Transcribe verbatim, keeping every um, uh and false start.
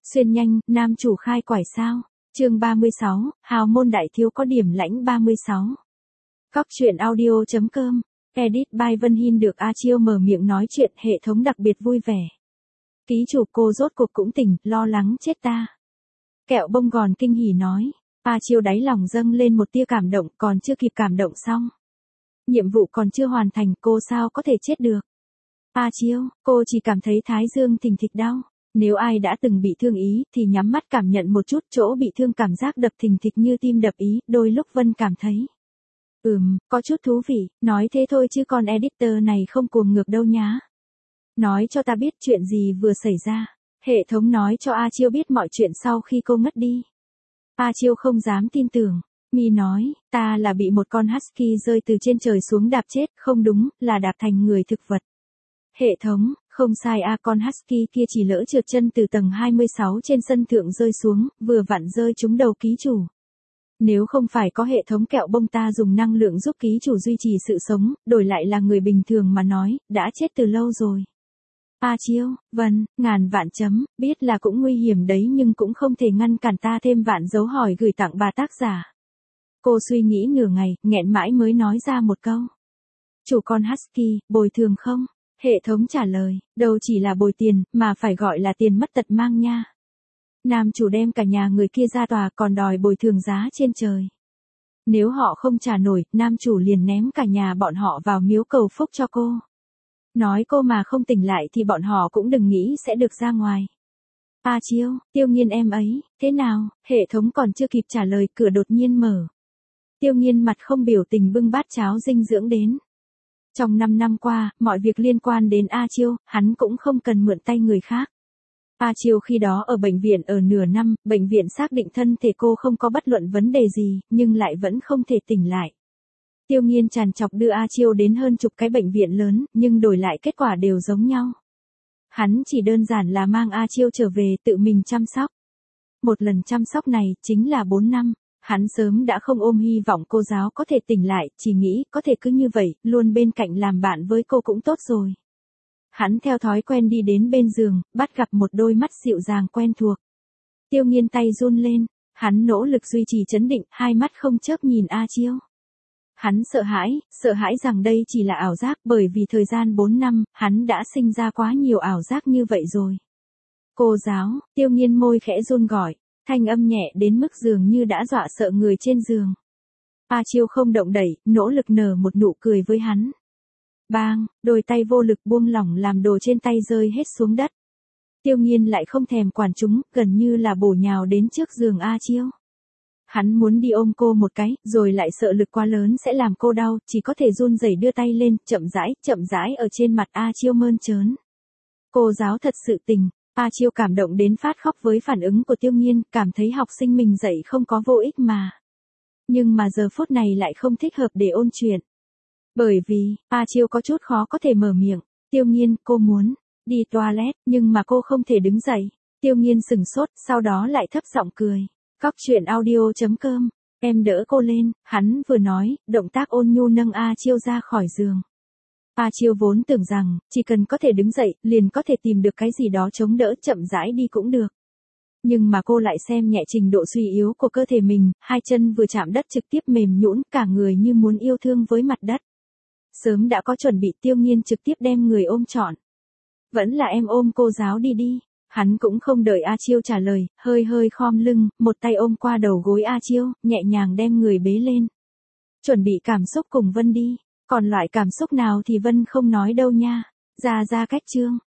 Xuyên nhanh, nam chủ khai quải sao? Chương ba mươi sáu, hào môn đại thiếu có điểm lãnh ba mươi sáu. Cóc truyện audio chấm com, edit by Vân Hin được A Chiêu mở miệng nói chuyện, hệ thống đặc biệt vui vẻ. Ký chủ cô rốt cuộc cũng tỉnh, lo lắng chết ta. Kẹo bông gòn kinh hỉ nói. A Chiêu đáy lòng dâng lên một tia cảm động, còn chưa kịp cảm động xong. Nhiệm vụ còn chưa hoàn thành, cô sao có thể chết được. A Chiêu, cô chỉ cảm thấy thái dương thình thịch đau. Nếu ai đã từng bị thương ý, thì nhắm mắt cảm nhận một chút, chỗ bị thương cảm giác đập thình thịch như tim đập ý, đôi lúc Vân cảm thấy. Ừm, có chút thú vị, nói thế thôi chứ con editor này không cuồng ngược đâu nhá. Nói cho ta biết chuyện gì vừa xảy ra. Hệ thống nói cho A Chiêu biết mọi chuyện sau khi cô ngất đi. A Chiêu không dám tin tưởng. Mi nói, ta là bị một con husky rơi từ trên trời xuống đạp chết, không đúng, là đạp thành người thực vật. Hệ thống, không sai a, con husky kia chỉ lỡ trượt chân từ tầng hai mươi sáu trên sân thượng rơi xuống, vừa vặn rơi trúng đầu ký chủ. Nếu không phải có hệ thống kẹo bông ta dùng năng lượng giúp ký chủ duy trì sự sống, đổi lại là người bình thường mà nói, đã chết từ lâu rồi. A Chiêu, Vân, ngàn vạn chấm, biết là cũng nguy hiểm đấy nhưng cũng không thể ngăn cản ta thêm vạn dấu hỏi gửi tặng bà tác giả. Cô suy nghĩ nửa ngày, nghẹn mãi mới nói ra một câu. Chủ con husky, bồi thường không? Hệ thống trả lời, đâu chỉ là bồi tiền, mà phải gọi là tiền mất tật mang nha. Nam chủ đem cả nhà người kia ra tòa còn đòi bồi thường giá trên trời. Nếu họ không trả nổi, nam chủ liền ném cả nhà bọn họ vào miếu cầu phúc cho cô. Nói cô mà không tỉnh lại thì bọn họ cũng đừng nghĩ sẽ được ra ngoài. A Chiêu, Tiêu Nghiên em ấy, thế nào? Hệ thống còn chưa kịp trả lời, cửa đột nhiên mở. Tiêu Nghiên mặt không biểu tình bưng bát cháo dinh dưỡng đến. Trong năm năm qua, mọi việc liên quan đến A Chiêu, hắn cũng không cần mượn tay người khác. A Chiêu khi đó ở bệnh viện ở nửa năm, bệnh viện xác định thân thể cô không có bất luận vấn đề gì, nhưng lại vẫn không thể tỉnh lại. Tiêu Nghiên tràn trọc đưa A Chiêu đến hơn chục cái bệnh viện lớn, nhưng đổi lại kết quả đều giống nhau. Hắn chỉ đơn giản là mang A Chiêu trở về tự mình chăm sóc. Một lần chăm sóc này, chính là bốn năm. Hắn sớm đã không ôm hy vọng cô giáo có thể tỉnh lại, chỉ nghĩ có thể cứ như vậy, luôn bên cạnh làm bạn với cô cũng tốt rồi. Hắn theo thói quen đi đến bên giường, bắt gặp một đôi mắt dịu dàng quen thuộc. Tiêu Nghiên tay run lên, hắn nỗ lực duy trì trấn định, hai mắt không chớp nhìn A Chiêu. Hắn sợ hãi, sợ hãi rằng đây chỉ là ảo giác, bởi vì thời gian bốn năm, hắn đã sinh ra quá nhiều ảo giác như vậy rồi. Cô giáo, Tiêu Nghiên môi khẽ run gọi. Thanh âm nhẹ đến mức dường như đã dọa sợ người trên giường. A Chiêu không động đẩy, nỗ lực nở một nụ cười với hắn. Bang, đôi tay vô lực buông lỏng làm đồ trên tay rơi hết xuống đất. Tiêu Nghiên lại không thèm quản chúng, gần như là bổ nhào đến trước giường A Chiêu. Hắn muốn đi ôm cô một cái, rồi lại sợ lực quá lớn sẽ làm cô đau, chỉ có thể run rẩy đưa tay lên, chậm rãi, chậm rãi ở trên mặt A Chiêu mơn trớn. Cô giáo thật sự tình. A Chiêu cảm động đến phát khóc với phản ứng của Tiêu Nghiên, cảm thấy học sinh mình dạy không có vô ích mà. Nhưng mà giờ phút này lại không thích hợp để ôn chuyện. Bởi vì, A Chiêu có chút khó có thể mở miệng. Tiêu Nghiên, cô muốn đi toilet, nhưng mà cô không thể đứng dậy. Tiêu Nghiên sừng sốt, sau đó lại thấp giọng cười. Cóc truyện audio chấm com, em đỡ cô lên, hắn vừa nói, động tác ôn nhu nâng A Chiêu ra khỏi giường. A Chiêu vốn tưởng rằng, chỉ cần có thể đứng dậy, liền có thể tìm được cái gì đó chống đỡ, chậm rãi đi cũng được. Nhưng mà cô lại xem nhẹ trình độ suy yếu của cơ thể mình, hai chân vừa chạm đất trực tiếp mềm nhũn, cả người như muốn yêu thương với mặt đất. Sớm đã có chuẩn bị, Tiêu Nghiên trực tiếp đem người ôm trọn. Vẫn là em ôm cô giáo đi đi. Hắn cũng không đợi A Chiêu trả lời, hơi hơi khom lưng, một tay ôm qua đầu gối A Chiêu, nhẹ nhàng đem người bế lên. Chuẩn bị cảm xúc cùng Vân đi. Còn loại cảm xúc nào thì Vân không nói đâu nha. Ra ra cách chương.